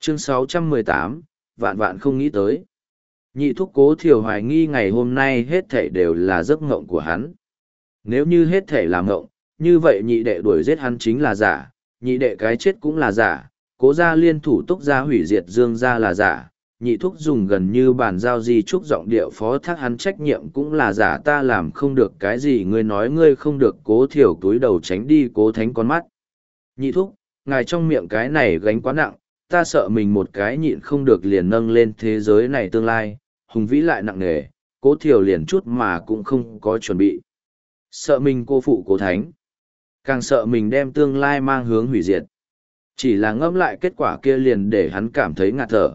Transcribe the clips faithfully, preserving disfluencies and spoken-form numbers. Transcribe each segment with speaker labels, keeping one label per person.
Speaker 1: Chương sáu trăm mười tám, vạn vạn không nghĩ tới. Nhị thúc Cố Thiều hoài nghi ngày hôm nay hết thảy đều là giấc mộng của hắn. Nếu như hết thảy là mộng, như vậy nhị đệ đuổi giết hắn chính là giả, nhị đệ cái chết cũng là giả, Cố gia liên thủ Túc gia hủy diệt Dương gia là giả, nhị thúc dùng gần như bản giao di trúc giọng điệu phó thác hắn trách nhiệm cũng là giả, ta làm không được cái gì, ngươi nói ngươi không được. Cố Thiều túi đầu tránh đi Cố Thánh con mắt. Nhị thúc, ngài trong miệng cái này gánh quá nặng, ta sợ mình một cái nhịn không được liền nâng lên thế giới này tương lai, hùng vĩ lại nặng nề. Cố Thiều liền chút mà cũng không có chuẩn bị. Sợ mình cô phụ Cố Thánh, càng sợ mình đem tương lai mang hướng hủy diệt. Chỉ là ngẫm lại kết quả kia liền để hắn cảm thấy ngạt thở.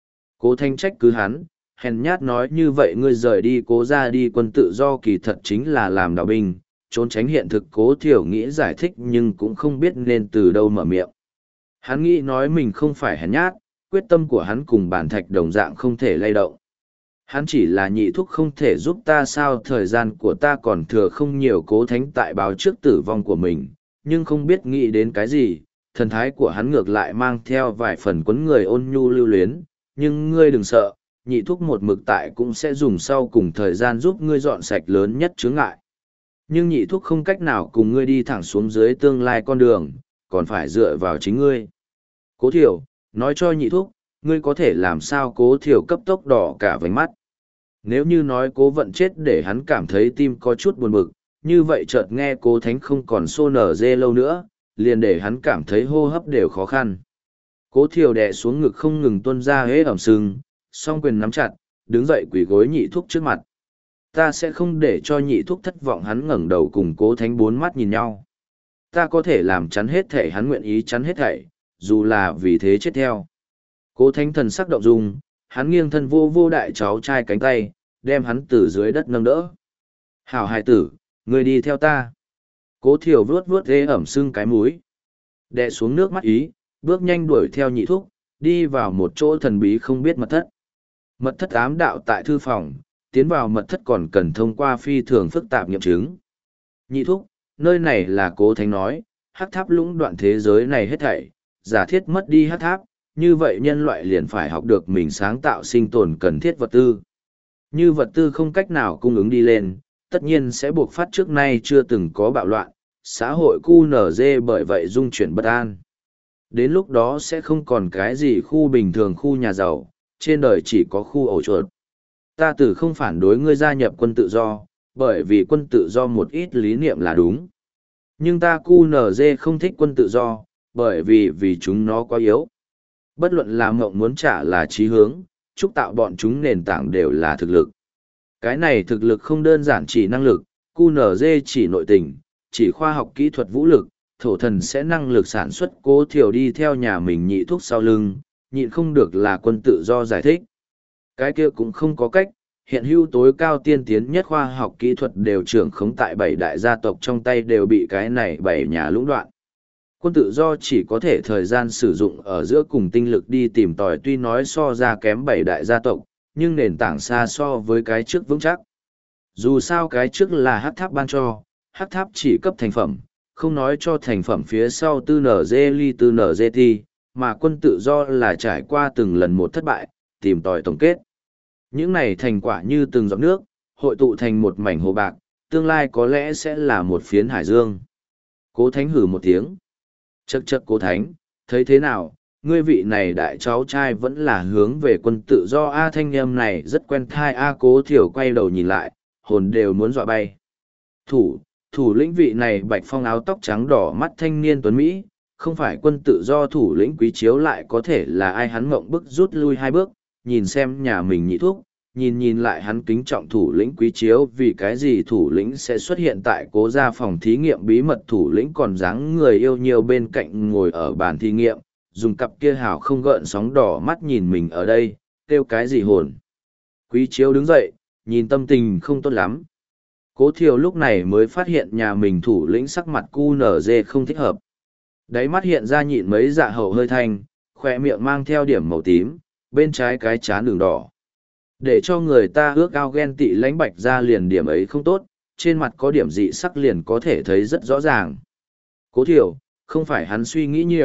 Speaker 1: Cố Thanh trách cứ hắn, hèn nhát nói như vậy ngươi rời đi Cố ra đi quân tự do kỳ thật chính là làm đạo binh, trốn tránh hiện thực. Cố Thiểu nghĩ giải thích nhưng cũng không biết nên từ đâu mở miệng. Hắn nghĩ nói mình không phải hèn nhát, quyết tâm của hắn cùng bản thạch đồng dạng không thể lay động. Hắn chỉ là nhị thúc không thể giúp ta sao, thời gian của ta còn thừa không nhiều. Cố Thánh tại báo trước tử vong của mình, nhưng không biết nghĩ đến cái gì, thần thái của hắn ngược lại mang theo vài phần quấn người ôn nhu lưu luyến. Nhưng ngươi đừng sợ, nhị thúc một mực tại cũng sẽ dùng sau cùng thời gian giúp ngươi dọn sạch lớn nhất chướng ngại. Nhưng nhị thúc không cách nào cùng ngươi đi thẳng xuống dưới tương lai con đường, còn phải dựa vào chính ngươi. Cố Thiểu, nói cho nhị thúc, ngươi có thể làm sao? Cố Thiểu cấp tốc đỏ cả vành mắt. Nếu như nói Cố Vận chết để hắn cảm thấy tim có chút buồn bực, như vậy chợt nghe Cố Thánh không còn xô nở dê lâu nữa, liền để hắn cảm thấy hô hấp đều khó khăn. Cố Thiều đè xuống ngực không ngừng tuôn ra hế ẩm sưng, song quyền nắm chặt, đứng dậy quỳ gối nhị thúc trước mặt. Ta sẽ không để cho nhị thúc thất vọng. Hắn ngẩng đầu cùng Cố Thánh bốn mắt nhìn nhau. Ta có thể làm chắn hết thảy, hắn nguyện ý chắn hết thảy, dù là vì thế chết theo. Cố Thánh thần sắc động dung, hắn nghiêng thân vô vô đại cháu trai cánh tay, đem hắn từ dưới đất nâng đỡ. Hảo hài tử, ngươi đi theo ta. Cố Thiều vuốt vuốt hế ẩm sưng cái mũi, đè xuống nước mắt ý, bước nhanh đuổi theo nhị thúc, đi vào một chỗ thần bí không biết mật thất. Mật thất ám đạo tại thư phòng, tiến vào mật thất còn cần thông qua phi thường phức tạp nghiệm chứng. Nhị thúc, nơi này là Cố Thánh nói, hắc tháp lũng đoạn thế giới này hết thảy, giả thiết mất đi hắc tháp, như vậy nhân loại liền phải học được mình sáng tạo sinh tồn cần thiết vật tư. Như vật tư không cách nào cung ứng đi lên, tất nhiên sẽ buộc phát trước nay chưa từng có bạo loạn, xã hội cu nở dê bởi vậy dung chuyển bất an. Đến lúc đó sẽ không còn cái gì khu bình thường khu nhà giàu, trên đời chỉ có khu ổ chuột. Ta từ không phản đối ngươi gia nhập quân tự do, bởi vì quân tự do một ít lý niệm là đúng. Nhưng ta cu nở dê không thích quân tự do, bởi vì vì chúng nó quá yếu. Bất luận là mộng muốn trả là chí hướng, chúc tạo bọn chúng nền tảng đều là thực lực. Cái này thực lực không đơn giản chỉ năng lực, cu nở dê chỉ nội tình, chỉ khoa học kỹ thuật vũ lực, thổ thần sẽ năng lực sản xuất. Cố Thiều đi theo nhà mình nhị thúc sau lưng, nhịn không được là quân tự do giải thích. Cái kia cũng không có cách, hiện hữu tối cao tiên tiến nhất khoa học kỹ thuật đều trưởng khống tại bảy đại gia tộc trong tay đều bị cái này bảy nhà lũng đoạn. Quân tự do chỉ có thể thời gian sử dụng ở giữa cùng tinh lực đi tìm tòi, tuy nói so ra kém bảy đại gia tộc, nhưng nền tảng xa so với cái trước vững chắc. Dù sao cái trước là hắc tháp ban cho, hắc tháp chỉ cấp thành phẩm, không nói cho thành phẩm phía sau tư nở dê ly tư nở dê ti, mà quân tự do là trải qua từng lần một thất bại, tìm tòi tổng kết. Những này thành quả như từng giọt nước, hội tụ thành một mảnh hồ bạc, tương lai có lẽ sẽ là một phiến hải dương. Cố Thánh hử một tiếng. Chậc chậc Cố Thánh, thấy thế nào, ngươi vị này đại cháu trai vẫn là hướng về quân tự do. A thanh âm này rất quen thai. A Cố Thiểu quay đầu nhìn lại, hồn đều muốn dọa bay. Thủ, thủ lĩnh vị này bạch phong áo tóc trắng đỏ mắt thanh niên tuấn Mỹ, không phải quân tự do thủ lĩnh Quý Chiếu lại có thể là ai? Hắn mộng bức rút lui hai bước, nhìn xem nhà mình nhị thúc, nhìn nhìn lại hắn kính trọng thủ lĩnh Quý Chiếu. Vì cái gì thủ lĩnh sẽ xuất hiện tại Cố gia phòng thí nghiệm bí mật? Thủ lĩnh còn dáng người yêu nhiều bên cạnh ngồi ở bàn thí nghiệm, dùng cặp kia hào không gợn sóng đỏ mắt nhìn mình ở đây, kêu cái gì hồn? Quý Chiếu đứng dậy, nhìn tâm tình không tốt lắm. Cố Thiều lúc này mới phát hiện nhà mình thủ lĩnh sắc mặt cu nở dê không thích hợp. Đáy mắt hiện ra nhịn mấy dạ hậu hơi thanh, khỏe miệng mang theo điểm màu tím, bên trái cái trán đường đỏ. Để cho người ta ước ao ghen tị lánh bạch ra liền điểm ấy không tốt, trên mặt có điểm dị sắc liền có thể thấy rất rõ ràng. Cố Thiều, không phải hắn suy nghĩ nhiều,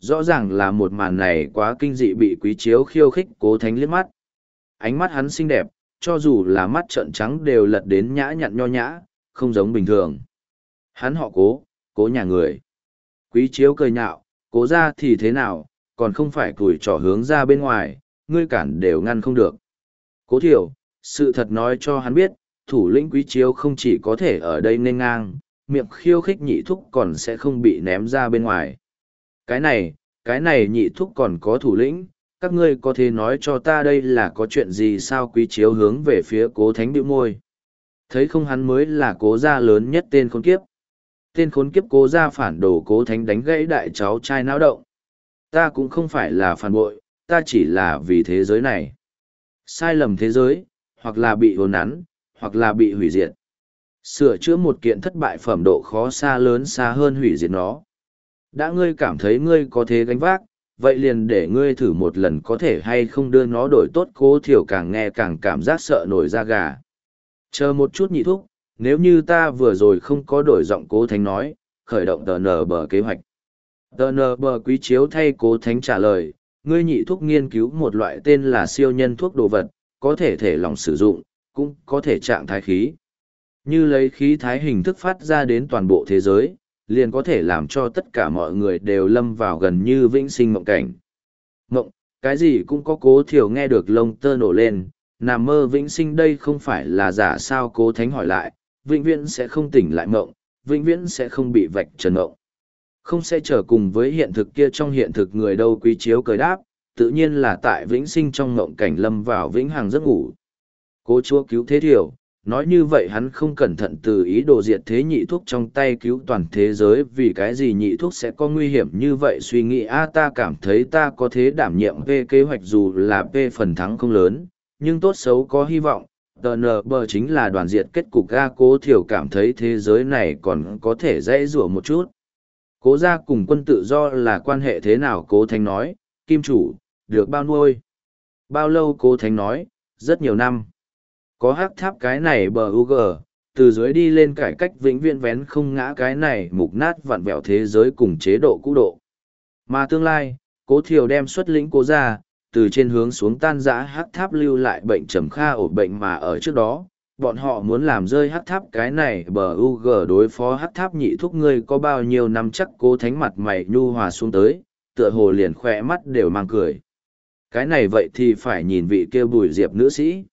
Speaker 1: Rõ ràng là một màn này quá kinh dị bị Quý Chiếu khiêu khích Cố Thánh liếc mắt. Ánh mắt hắn xinh đẹp, cho dù là mắt trợn trắng đều lật đến nhã nhặn nho nhã, không giống bình thường. Hắn họ Cố, Cố nhà người. Quý Chiếu cười nhạo, Cố ra thì thế nào, còn không phải cùi trỏ hướng ra bên ngoài, ngươi cản đều ngăn không được. Cố Thiểu, sự thật nói cho hắn biết, thủ lĩnh Quý Chiếu không chỉ có thể ở đây nên ngang, miệng khiêu khích nhị thúc còn sẽ không bị ném ra bên ngoài. Cái này, cái này nhị thúc còn có thủ lĩnh, các ngươi có thể nói cho ta đây là có chuyện gì sao? Quý Chiếu hướng về phía Cố Thánh bĩu môi. Thấy không, hắn mới là Cố gia lớn nhất tên khốn kiếp. Tên khốn kiếp Cố gia phản đồ. Cố Thánh đánh gãy đại cháu trai náo động. Ta cũng không phải là phản bội, ta chỉ là vì thế giới này. Sai lầm thế giới, hoặc là bị hồn nắn, hoặc là bị hủy diệt. Sửa chữa một kiện thất bại phẩm độ khó xa lớn xa hơn hủy diệt nó. Đã ngươi cảm thấy ngươi có thế gánh vác, vậy liền để ngươi thử một lần có thể hay không đưa nó đổi tốt. Cố Thiểu càng nghe càng cảm giác sợ nổi da gà. Chờ một chút nhị thúc, nếu như ta vừa rồi không có đổi giọng. Cố Thánh nói, khởi động tờ nờ bờ kế hoạch. Tờ nờ bờ Quý Chiếu thay Cố Thánh trả lời, ngươi nhị thúc nghiên cứu một loại tên là siêu nhân thuốc đồ vật, có thể thể lỏng sử dụng, cũng có thể trạng thái khí. Như lấy khí thái hình thức phát ra đến toàn bộ thế giới, liền có thể làm cho tất cả mọi người đều lâm vào gần như vĩnh sinh mộng cảnh. Mộng, cái gì cũng có. Cố Thiểu nghe được lông tơ nổ lên, nằm mơ vĩnh sinh đây không phải là giả sao? Cố Thánh hỏi lại, vĩnh viễn sẽ không tỉnh lại mộng, vĩnh viễn sẽ không bị vạch trần mộng. Không sẽ trở cùng với hiện thực kia trong hiện thực người đâu? Quý Chiếu cười đáp, tự nhiên là tại vĩnh sinh trong mộng cảnh lâm vào vĩnh hằng giấc ngủ. Cố Chúa cứu thế Thiểu. Nói như vậy hắn không cẩn thận từ ý đồ diệt thế nhị thuốc trong tay cứu toàn thế giới. Vì cái gì nhị thuốc sẽ có nguy hiểm như vậy? Suy nghĩ a ta cảm thấy ta có thế đảm nhiệm về kế hoạch, dù là về phần thắng không lớn, nhưng tốt xấu có hy vọng. tê en bê chính là đoàn diệt kết cục a. Cố Thiểu cảm thấy thế giới này còn có thể dễ dụa một chút. Cố gia cùng quân tự do là quan hệ thế nào? Cố Thánh nói, kim chủ, được bao nuôi? Bao lâu? Cố Thánh nói, rất nhiều năm. Có hắc tháp cái này bờ u gờ, từ dưới đi lên cải cách vĩnh viễn vén không ngã cái này mục nát vặn vẹo thế giới cùng chế độ cũ độ. Mà tương lai, Cố Thiểu đem xuất lĩnh Cố gia, từ trên hướng xuống tan rã hắc tháp, lưu lại bệnh trầm kha ổ bệnh mà ở trước đó, bọn họ muốn làm rơi hắc tháp cái này bờ u gờ đối phó hắc tháp nhị thúc. Ngươi có bao nhiêu năm chắc? Cố Thánh mặt mày nhu hòa xuống tới, tựa hồ liền khỏe mắt đều mang cười. Cái này vậy thì phải nhìn vị kia Bùi Diệp nữ sĩ.